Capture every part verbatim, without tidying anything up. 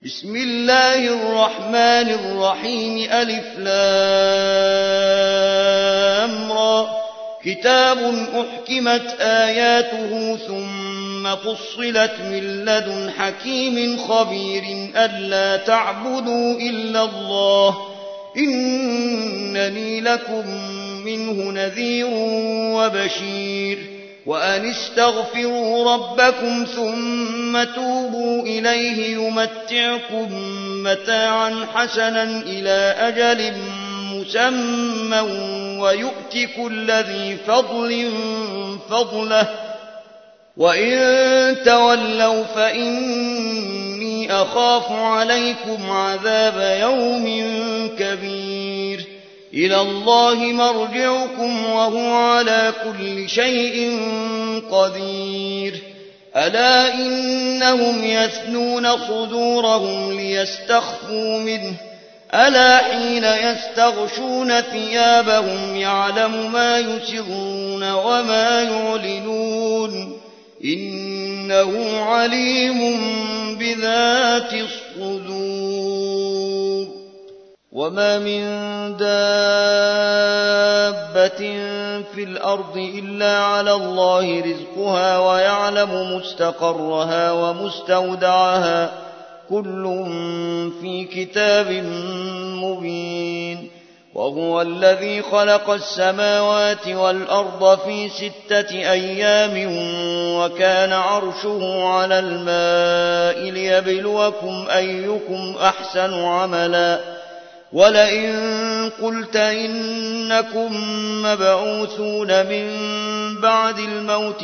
بسم الله الرحمن الرحيم ألف لام را كتاب أحكمت آياته ثم فصلت من لدن حكيم خبير ألا تعبدوا إلا الله إنني لكم منه نذير وبشير وأن استغفروا ربكم ثم توبوا إليه يمتعكم متاعا حسنا إلى أجل مسمى ويؤت كل ذي فضل فضله وإن تولوا فإني أخاف عليكم عذاب يوم كبير إلى الله مرجعكم وهو على كل شيء قدير ألا إنهم يثنون صدورهم ليستخفوا منه ألا حين يستغشون ثيابهم يعلم ما يسرون وما يعلنون إنه عليم بذات الصدور وما من دابة في الأرض إلا على الله رزقها ويعلم مستقرها ومستودعها كل في كتاب مبين وهو الذي خلق السماوات والأرض في ستة أيام وكان عرشه على الماء ليبلوكم أيكم أحسن عملا ولئن قلت إنكم مبعوثون من بعد الموت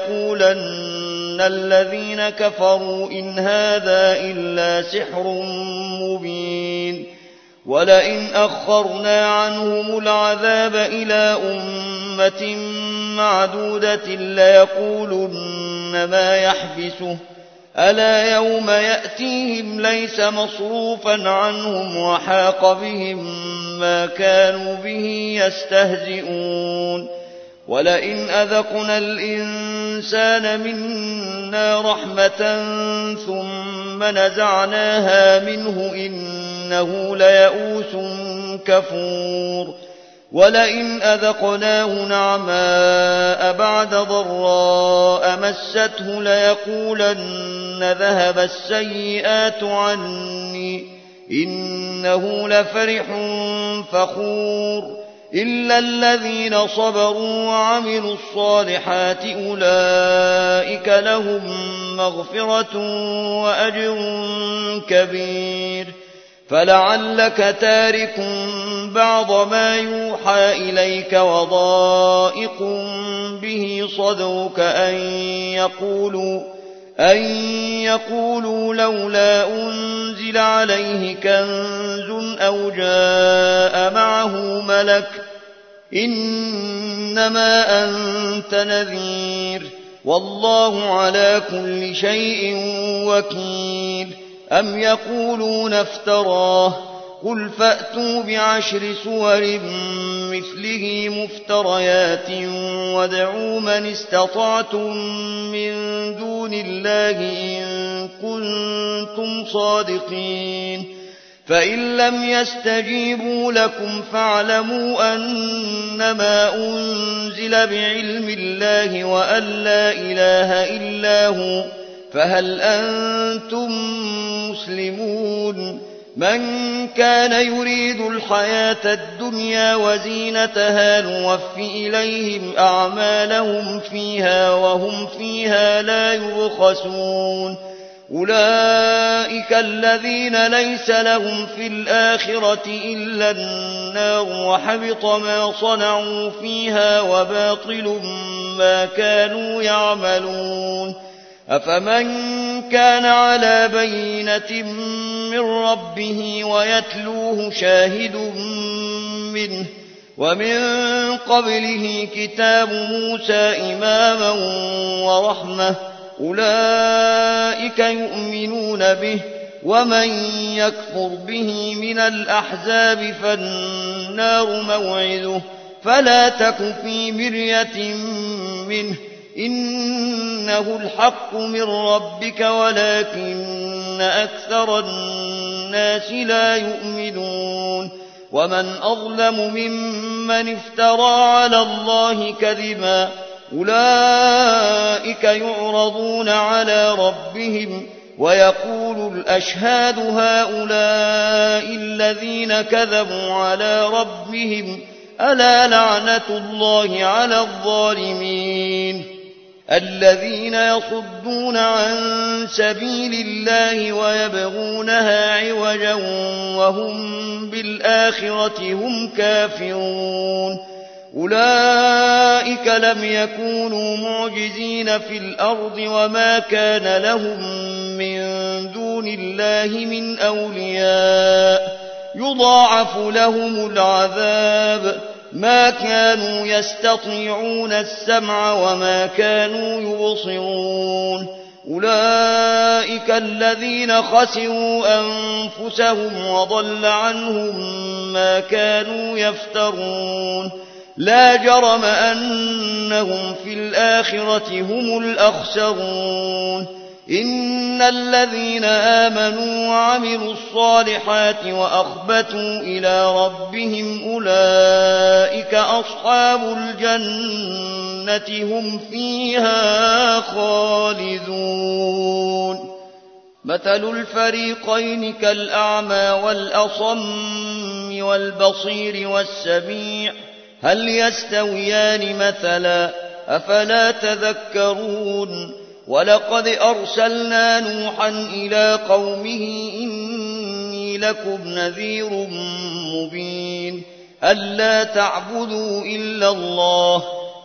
ليقولن الذين كفروا إن هذا إلا سحر مبين ولئن أخرنا عنهم العذاب إلى أمة معدودة ليقولن ما يحبسه ألا يوم يأتيهم ليس مصروفا عنهم وحاق بهم ما كانوا به يستهزئون ولئن أذقنا الإنسان منا رحمة ثم نزعناها منه إنه ليئوس كفور ولئن أذقناه نعماء بعد ضراء مسته ليقولن ذهب السيئات عني إنه لفرح فخور إلا الذين صبروا وعملوا الصالحات أولئك لهم مغفرة وأجر كبير فلعلك تارك بعض ما يوحى إليك وضائق به صدرك أن يقولوا, أن يقولوا لولا أنزل عليه كنز أو جاء معه ملك إنما أنت نذير والله على كل شيء وكيل أم يقولون افتراه قل فأتوا بعشر سور مثله مفتريات وادعوا من استطعتم من دون الله إن كنتم صادقين فإن لم يستجيبوا لكم فاعلموا أنما أنزل بعلم الله وأن لا إله إلا هو فهل أنتم مسلمون من كان يريد الحياة الدنيا وزينتها نوف إليهم أعمالهم فيها وهم فيها لا يبخسون أولئك الذين ليس لهم في الآخرة إلا النار وحبط ما صنعوا فيها وباطل ما كانوا يعملون أفمن كان على بينة من ربه ويتلوه شاهد منه ومن قبله كتاب موسى إماما ورحمة أولئك يؤمنون به ومن يكفر به من الأحزاب فالنار موعده فلا تك في مرية منه إنه الحق من ربك ولكن أكثر الناس لا يؤمنون ومن أظلم ممن افترى على الله كذبا أولئك يعرضون على ربهم ويقول الأشهاد هؤلاء الذين كذبوا على ربهم ألا لعنة الله على الظالمين الذين يصدون عن سبيل الله ويبغونها عوجا وهم بالآخرة هم كافرون أولئك لم يكونوا معجزين في الأرض وما كان لهم من دون الله من أولياء يضاعف لهم العذاب ما كانوا يستطيعون السمع وما كانوا يبصرون أولئك الذين خسروا أنفسهم وضل عنهم ما كانوا يفترون لا جرم أنهم في الآخرة هم الأخسرون إن الذين آمنوا وعملوا الصالحات وأخبتوا إلى ربهم أولئك أصحاب الجنة هم فيها خالدون مثل الفريقين كالأعمى والأصم والبصير والسميع هل يستويان مثلا أفلا تذكرون ولقد أرسلنا نوحا إلى قومه إني لكم نذير مبين ألا تعبدوا إلا الله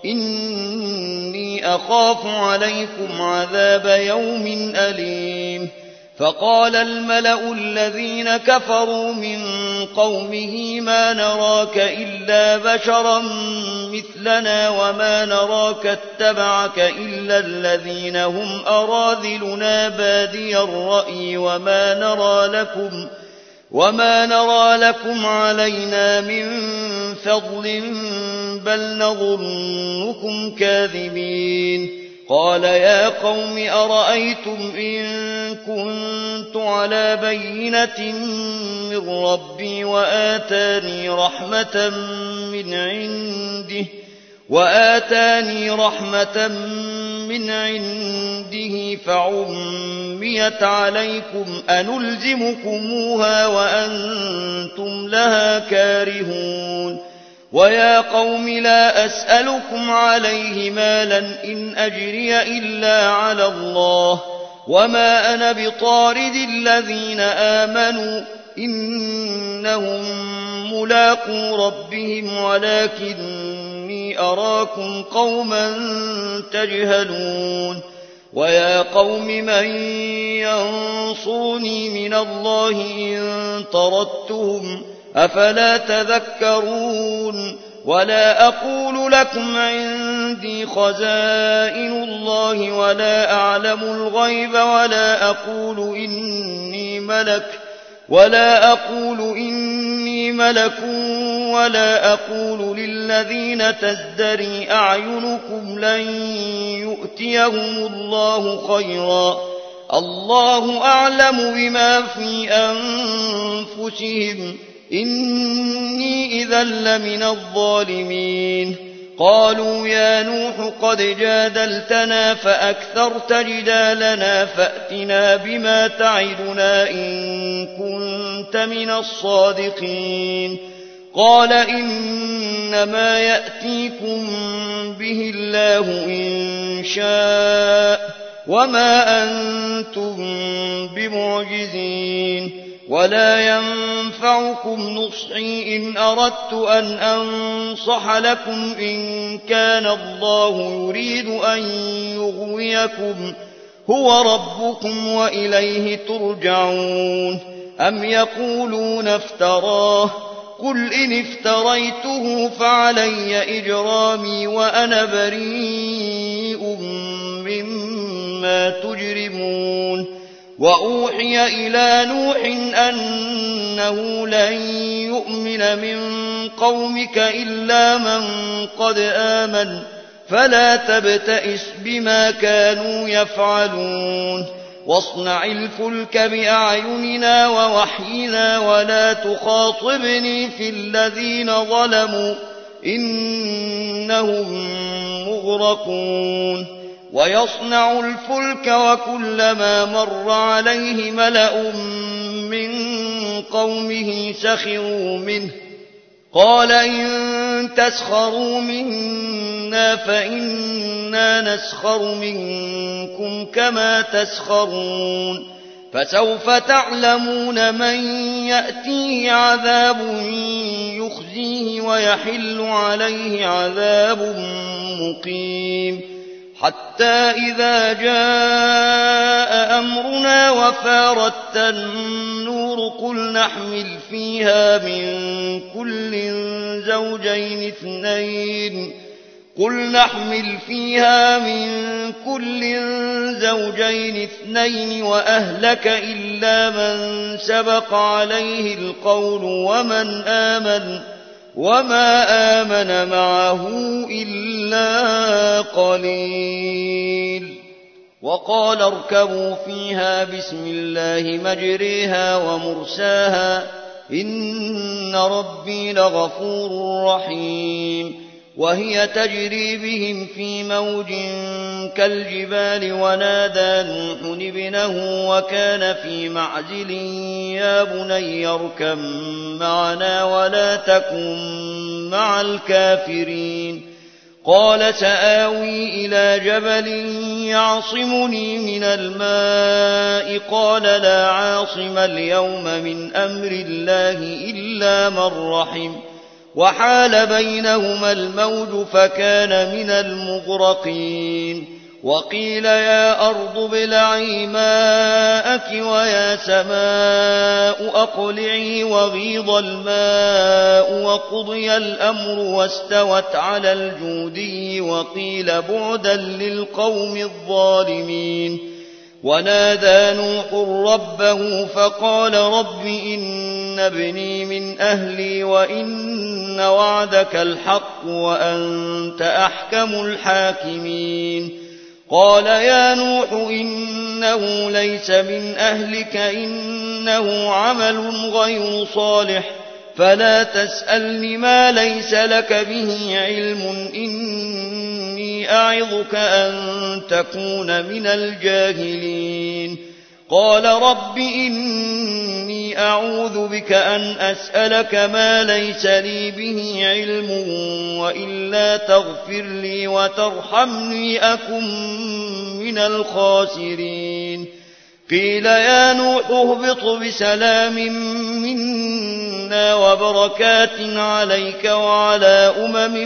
إني أخاف عليكم عذاب يوم أليم فقال الملأ الذين كفروا من قومه ما نراك إلا بشرا مثلنا وما نراك اتبعك إلا الذين هم أراذلنا بادي الرأي وما نرى لكم وما نرى لكم علينا من فضل بل نظنكم كاذبين قال يا قوم أرأيتم إن كنت على بينة من ربي وآتاني رحمة من عنده وآتاني رحمة من عنده فعميت عليكم أنلزمكموها وأنتم لها كارهون ويا قوم لا أسألكم عليه مالا إن أجري إلا على الله وما أنا بطارد الذين آمنوا إنهم ملاقو ربهم ولكني أراكم قوما تجهلون ويا قوم من ينصرني من الله إن طردتهم أفلا تذكرون ولا أقول لكم عندي خزائن الله ولا أعلم الغيب ولا أقول إني ملك ولا أقول إني ملك ولا أقول للذين تزدري أعينكم لن يؤتيهم الله خيرا الله أعلم بما في أنفسهم إني إذا لمن الظالمين قالوا يا نوح قد جادلتنا فأكثرت جدالنا فأتنا بما تعدنا إن كنت من الصادقين قال إنما يأتيكم به الله إن شاء وما أنتم بمعجزين ولا ينفعكم نصحي إن أردت أن أنصح لكم إن كان الله يريد أن يغويكم هو ربكم وإليه ترجعون أم يقولون افتراه قل إن افتريته فعلي إجرامي وأنا بريء مما تجرمون وأوحي إلى نوح أنه لن يؤمن من قومك إلا من قد آمن فلا تبتئس بما كانوا يفعلون واصنع الفلك بأعيننا ووحينا ولا تخاطبني في الذين ظلموا إنهم مغرقون ويصنع الفلك وكلما مر عليه ملأ من قومه سخروا منه قال إن تسخروا منا فإنا نسخر منكم كما تسخرون فسوف تعلمون من يأتيه عذاب يخزيه ويحل عليه عذاب مقيم حتى إذا جاء أمرنا وفارت النور قل نحمل فيها من كل زوجين اثنين قل نحمل فيها من كل زوجين اثنين وأهلك إلا من سبق عليه القول ومن آمن وما آمن معه إلا قليل وقال اركبوا فيها بسم الله مجريها ومرساها إن ربي لغفور رحيم وهي تجري بهم في موج كالجبال ونادى نوح ابنه وكان في معزل يا بني اركب معنا ولا تكن مع الكافرين قال سآوي إلى جبل يعصمني من الماء قال لا عاصم اليوم من أمر الله إلا من رحم وحال بينهما الموج فكان من المغرقين وقيل يا أرض ابلعي ماءك ويا سماء أقلعي وغيض الماء وقضي الأمر واستوت على الجودي وقيل بعدا للقوم الظالمين ونادى نوح ربه فقال رب إن ابني من أهلي وإن وعدك الحق وأنت أحكم الحاكمين قال يا نوح إنه ليس من أهلك إنه عمل غير صالح فلا تسألني ما ليس لك به علم إني أعظك أن تكون من الجاهلين قال رب إني أعوذ بك أن أسألك ما ليس لي به علم وإلا تغفر لي وترحمني أكن من الخاسرين قيل يا نوح اهبط بسلام منا وبركات عليك وعلى أمم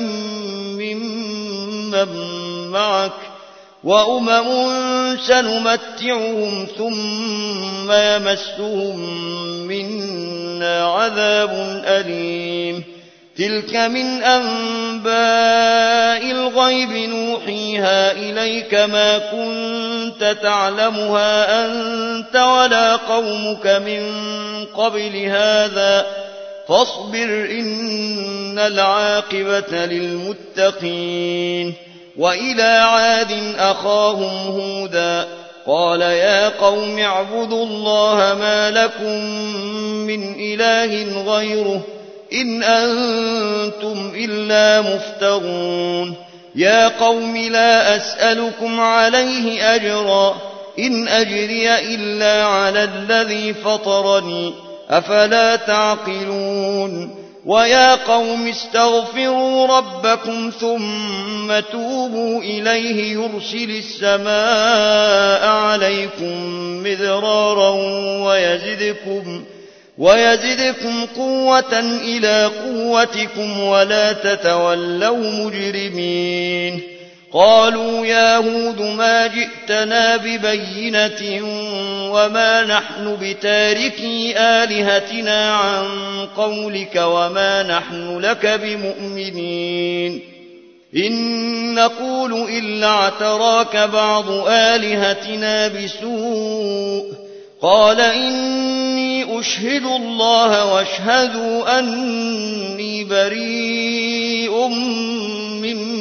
ممن معك وأمم سنمتعهم ثم يمسهم منا عذاب أليم تلك من أنباء الغيب نوحيها إليك ما كنت تعلمها أنت ولا قومك من قبل هذا فاصبر إن العاقبة للمتقين وإلى عاد أخاهم هودا قال يا قوم اعبدوا الله ما لكم من إله غيره إن أنتم إلا مفترون يا قوم لا أسألكم عليه أجرا إن أجري إلا على الذي فطرني أفلا تعقلون ويا قوم استغفروا ربكم ثم توبوا إليه يرسل السماء عليكم مدرارا ويزدكم ويزدكم قوة إلى قوتكم ولا تتولوا مجرمين قالوا يا هود ما جئتنا ببينة وما نحن بتاركي آلهتنا عن قولك وما نحن لك بمؤمنين إن نقول إلا اعتراك بعض آلهتنا بسوء قال إني أشهد الله واشهدوا أني بريء مما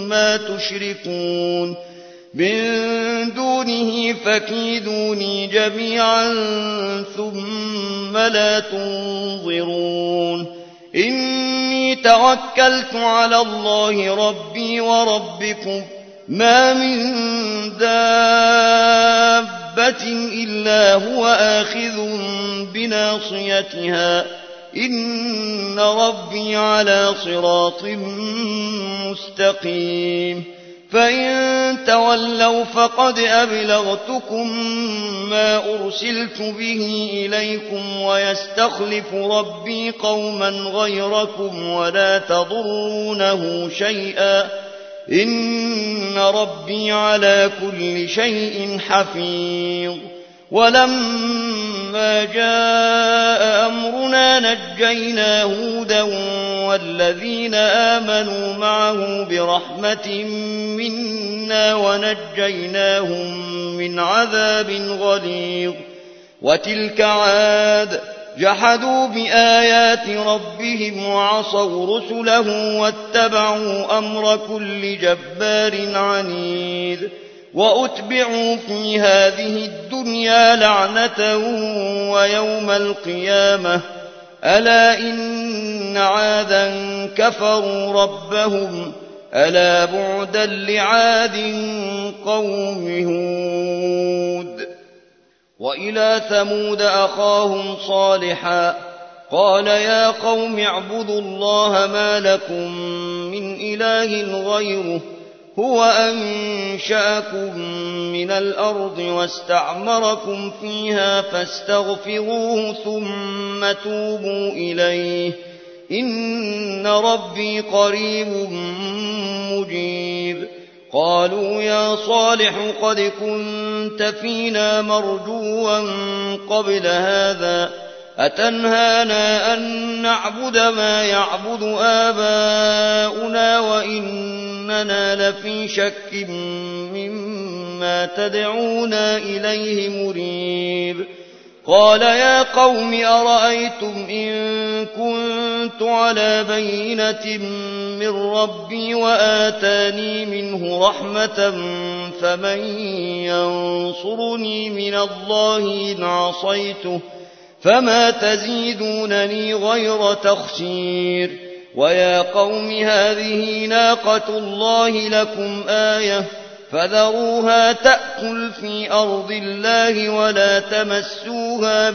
ما تشركون من دونه فكيدوني جميعا ثم لا تنظرون إني توكلت على الله ربي وربكم ما من دابة إلا هو آخذ بناصيتها إن ربي على صراط مستقيم فإن تولوا فقد أبلغتكم ما أرسلت به إليكم ويستخلف ربي قوما غيركم ولا تضرونه شيئا إن ربي على كل شيء حفيظ ولما جاء أمرنا نجينا هودا والذين آمنوا معه برحمة منا ونجيناهم من عذاب غليظ وتلك عاد جحدوا بآيات ربهم وعصوا رسله واتبعوا أمر كل جبار عنيد وأتبعوا في هذه الدنيا لعنة ويوم القيامة ألا إن عادا كفروا ربهم ألا بعدا لعاد قوم هود وإلى ثمود أخاهم صالحا قال يا قوم اعبدوا الله ما لكم من إله غيره هو أنشأكم من الأرض واستعمركم فيها فاستغفروه ثم توبوا إليه إن ربي قريب مجيب قالوا يا صالح قد كنت فينا مرجوا قبل هذا أتنهانا أن نعبد ما يعبد آباؤنا وإننا لفي شك مما تدعونا إليه مريب قال يا قوم أرأيتم إن كنت على بينة من ربي وآتاني منه رحمة فمن ينصرني من الله إن عصيته فما تزيدونني غير تخسير ويا قوم هذه ناقة الله لكم آية فذروها تأكل في أرض الله ولا تمسوها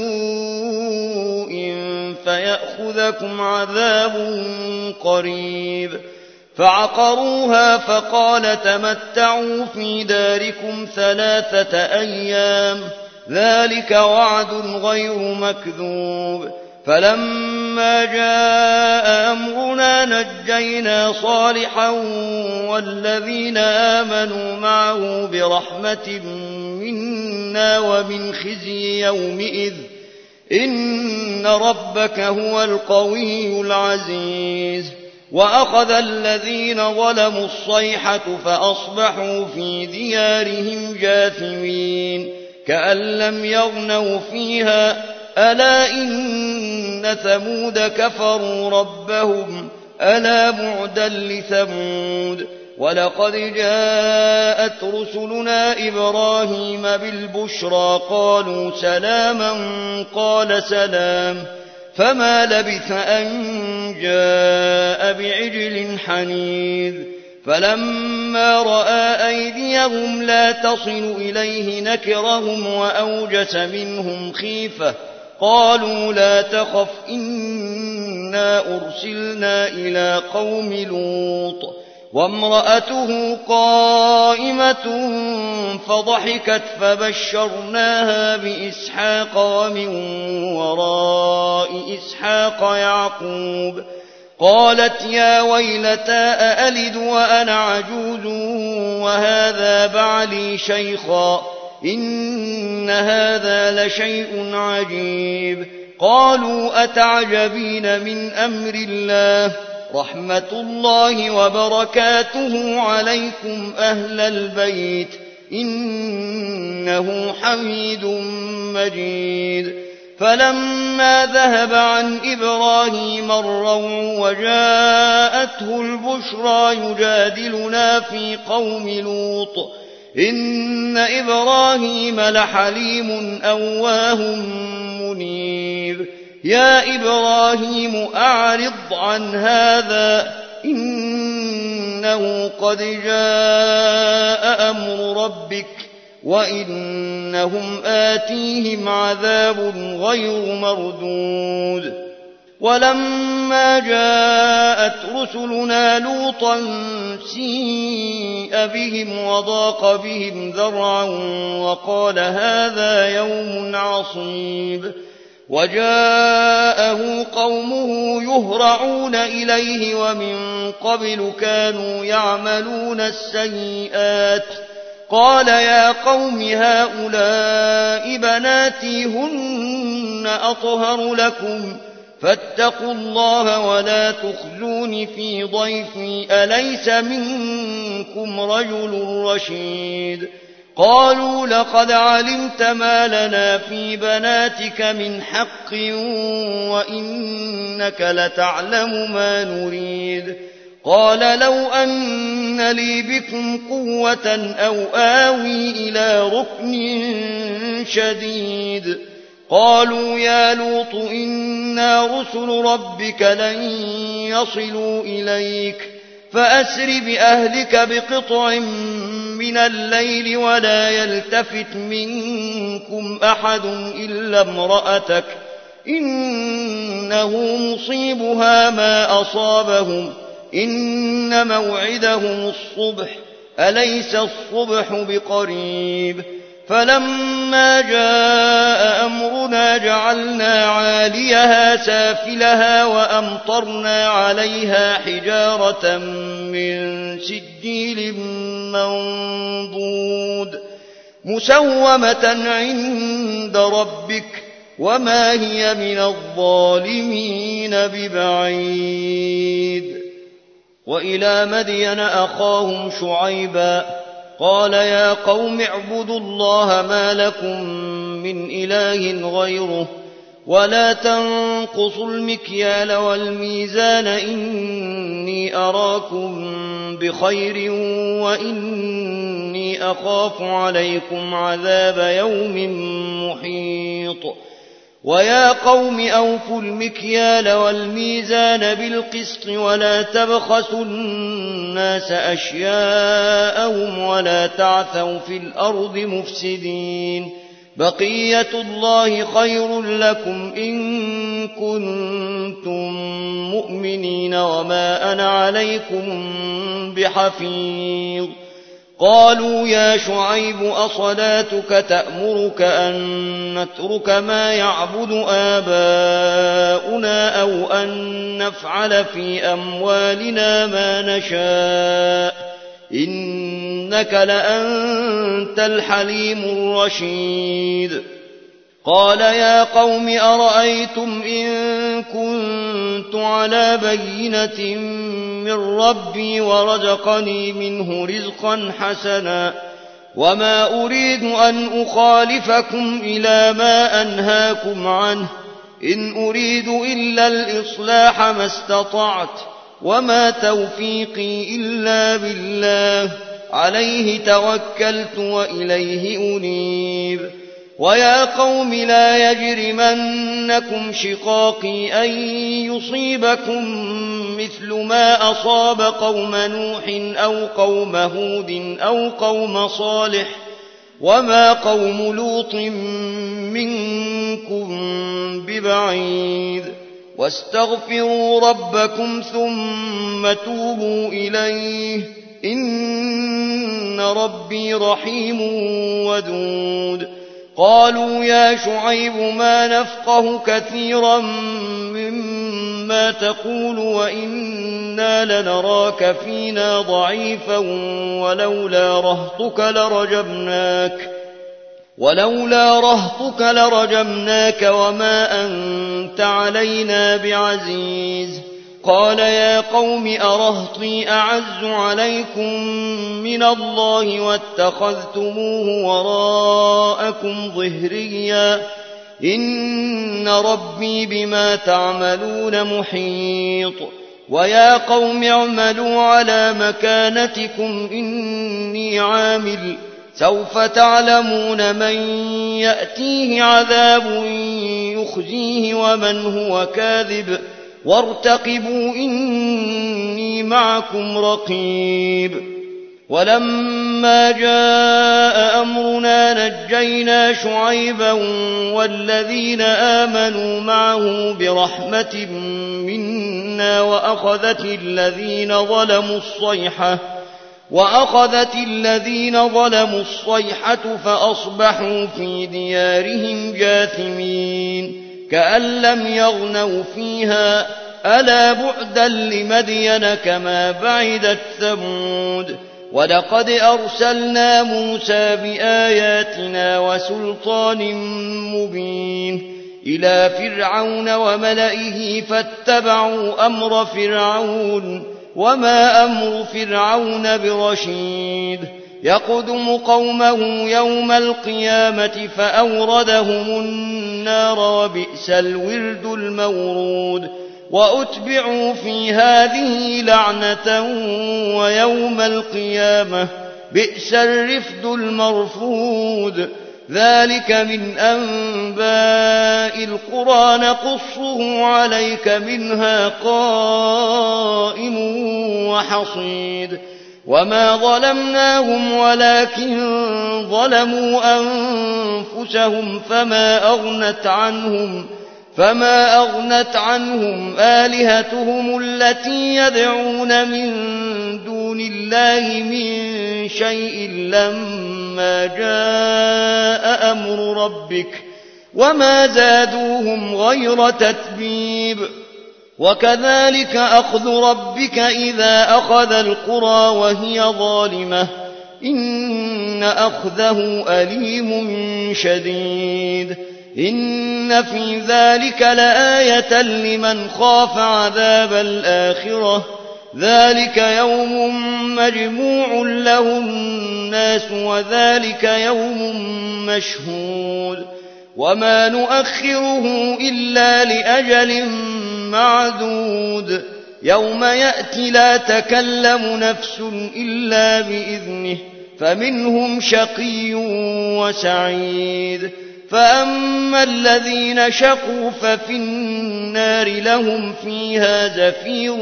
بسوء فيأخذكم عذاب قريب فعقروها فقال تمتعوا في داركم ثلاثة أيام ذلك وعد غير مكذوب فلما جاء أمرنا نجينا صالحا والذين آمنوا معه برحمة منا ومن خزي يومئذ إن ربك هو القوي العزيز وأخذ الذين ظلموا الصيحة فأصبحوا في ديارهم جاثمين كأن لم يغنوا فيها ألا إن ثمود كفروا ربهم ألا بعدا لثمود ولقد جاءت رسلنا إبراهيم بالبشرى قالوا سلاما قال سلام فما لبث أن جاء بعجل حنيذ فلما رأى أيديهم لا تصل إليه نكرهم وأوجس منهم خيفة قالوا لا تخف إنا أرسلنا إلى قوم لوط وامرأته قائمة فضحكت فبشرناها بإسحاق ومن وراء إسحاق يعقوب قالت يا ويلتى أألد وأنا عجوز وهذا بعلي شيخا إن هذا لشيء عجيب قالوا أتعجبين من أمر الله رحمة الله وبركاته عليكم أهل البيت إنه حميد مجيد فلما ذهب عن إبراهيم الروع وجاءته البشرى يجادلنا في قوم لوط إن إبراهيم لحليم أواه منيب يا إبراهيم أعرض عن هذا إنه قد جاء أمر ربك وإنهم آتيهم عذاب غير مردود ولما جاءت رسلنا لوطا سيء بهم وضاق بهم ذرعا وقال هذا يوم عصيب وجاءه قومه يهرعون إليه ومن قبل كانوا يعملون السيئات قال يا قوم هؤلاء بناتي هن أطهر لكم فاتقوا الله ولا تخزون في ضيفي أليس منكم رجل رشيد قالوا لقد علمت ما لنا في بناتك من حق وإنك لتعلم ما نريد قال لو أن لي بكم قوة أو آوي إلى ركن شديد قالوا يا لوط إنا رسل ربك لن يصلوا إليك فأسر بأهلك بقطع من الليل ولا يلتفت منكم أحد إلا امرأتك إنه مصيبها ما أصابهم إن موعدهم الصبح أليس الصبح بقريب فلما جاء أمرنا جعلنا عاليها سافلها وأمطرنا عليها حجارة من سجيل منضود مسومة عند ربك وما هي من الظالمين ببعيد وإلى مدين أخاهم شعيبا قال يا قوم اعبدوا الله ما لكم من إله غيره ولا تنقصوا المكيال والميزان إني أراكم بخير وإني أخاف عليكم عذاب يوم محيط ويا قوم أوفوا المكيال والميزان بالقسط ولا تبخسوا الناس أشياءهم ولا تعثوا في الأرض مفسدين بقية الله خير لكم إن كنتم مؤمنين وما أنا عليكم بحفيظ قالوا يا شعيب أصلاتك تأمرك أن نترك ما يعبد آباؤنا أو أن نفعل في أموالنا ما نشاء إنك لأنت الحليم الرشيد قال يا قوم أرأيتم إن كنت على بينة من ربي ورزقني منه رزقا حسنا وما أريد أن أخالفكم إلى ما أنهاكم عنه إن أريد إلا الإصلاح ما استطعت وما توفيقي إلا بالله عليه توكلت وإليه أنيب ويا قوم لا يجرمنكم شقاقي أن يصيبكم مثل ما أصاب قوم نوح أو قوم هود أو قوم صالح وما قوم لوط منكم ببعيد واستغفروا ربكم ثم توبوا إليه إن ربي رحيم ودود قالوا يا شعيب ما نفقه كثيرا مما تقول وإنا لنراك فينا ضعيفا ولولا رهطك لرجمناك ولولا رهطك لرجمناك وما أنت علينا بعزيز قال يا قوم أرهطي أعز عليكم من الله واتخذتموه وراءكم ظهريا إن ربي بما تعملون محيط ويا قوم اعملوا على مكانتكم إني عامل سوف تعلمون من يأتيه عذاب يخزيه ومن هو كاذب وارتقبوا إني معكم رقيب ولما جاء أمرنا نجينا شعيبا والذين آمنوا معه برحمة منا وأخذت الذين ظلموا الصيحة وأخذت الذين ظلموا الصيحة فأصبحوا في ديارهم جاثمين كأن لم يغنوا فيها ألا بعدا لمدين كما بعدت ثمود ولقد أرسلنا موسى بآياتنا وسلطان مبين إلى فرعون وملئه فاتبعوا أمر فرعون وما أمر فرعون برشيد يقدم قومه يوم القيامة فأوردهم النار وبئس الورد المورود وأتبعوا في هذه لعنة ويوم القيامة بئس الرفد المرفود ذلك من أنباء القرى نقصه عليك منها قائم وحصيد وما ظلمناهم ولكن ظلموا أنفسهم فما أغنت عنهم فما أغنت عنهم آلهتهم التي يدعون من دون الله من شيء لما جاء أمر ربك وما زادوهم غير تتبيب وكذلك أخذ ربك إذا أخذ القرى وهي ظالمة إن أخذه أليم شديد إن في ذلك لآية لمن خاف عذاب الآخرة ذلك يوم مجموع له الناس وذلك يوم مشهود وما نؤخره إلا لأجل معدود يوم يأتي لا تكلم نفس إلا بإذنه فمنهم شقي وسعيد فأما الذين شقوا ففي النار لهم فيها زفير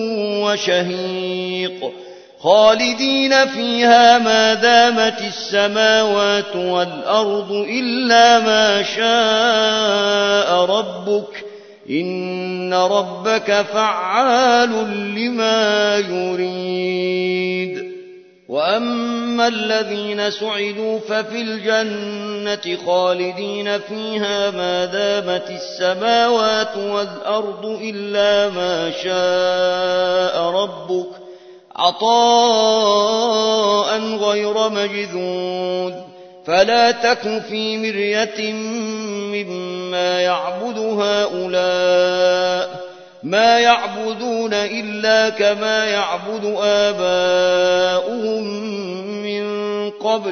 وشهيق خالدين فيها ما دامت السماوات والأرض إلا ما شاء ربك إن ربك فعال لما يريد وأما الذين سعدوا ففي الجنة خالدين فيها ما دامت السماوات والأرض إلا ما شاء ربك عطاء غير مجذوذ فلا تك في مرية مما يعبد هؤلاء ما يعبدون إلا كما يعبد آباؤهم من قبل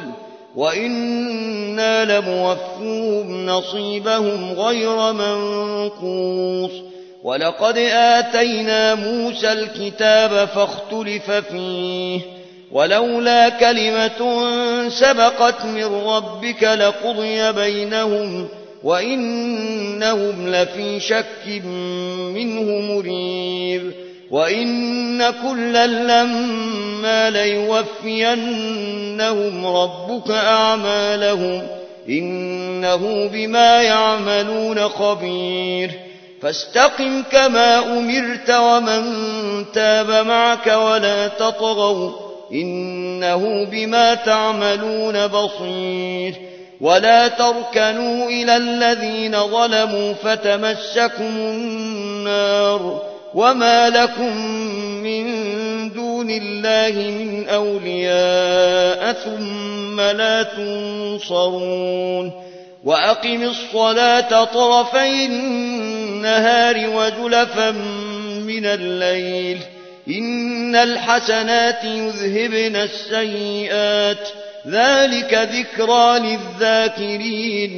وإنا لموفوهم نصيبهم غير منقوص ولقد آتينا موسى الكتاب فاختلف فيه ولولا كلمة سبقت من ربك لقضي بينهم وإنهم لفي شك منه مريب وإن كلا لما ليوفينهم ربك أعمالهم إنه بما يعملون خبير فاستقم كما أمرت ومن تاب معك ولا تطغوا إنه بما تعملون بصير ولا تركنوا إلى الذين ظلموا فتمسكم النار وما لكم من دون الله من أولياء ثم لا تنصرون وأقم الصلاة طرفي النهار وزلفا من الليل إن الحسنات يذهبن السيئات ذلك ذكرى للذاكرين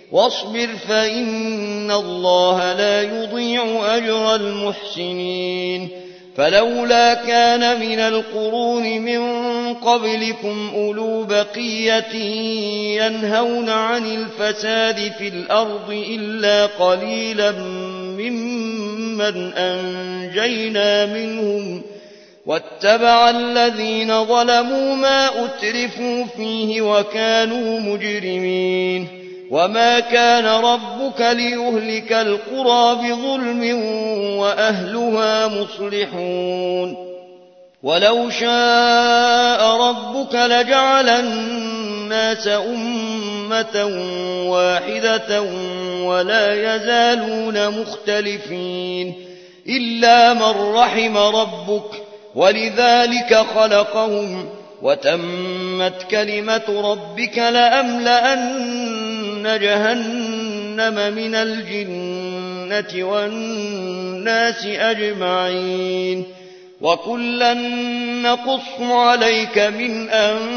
واصبر فإن الله لا يضيع أجر المحسنين فلولا كان من القرون من قبلكم أولو بقية ينهون عن الفساد في الأرض إلا قليلا ممن أنجينا منهم واتبع الذين ظلموا ما أترفوا فيه وكانوا مجرمين وما كان ربك ليهلك القرى بظلم وأهلها مصلحون ولو شاء ربك لجعل الناس أمة واحدة ولا يزالون مختلفين إلا من رحم ربك ولذلك خلقهم وتمت كلمة ربك لأملأن جهنم من الجنة والناس أجمعين وكلا نقص عليك من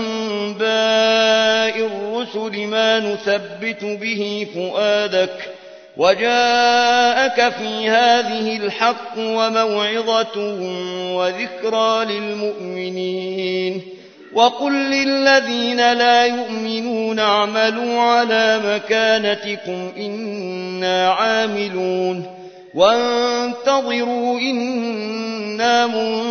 أنباء الرسل ما نثبت به فؤادك وجاءك في هذه الحق وموعظة وذكرى للمؤمنين وقل للذين لا يؤمنون اعملوا على مكانتكم إنا عاملون وانتظروا إنا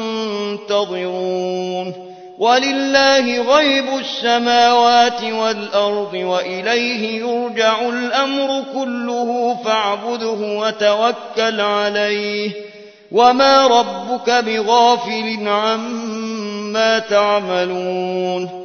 منتظرون ولله غيب السماوات والأرض وإليه يرجع الأمر كله فاعبده وتوكل عليه وما ربك بغافل عما تعملون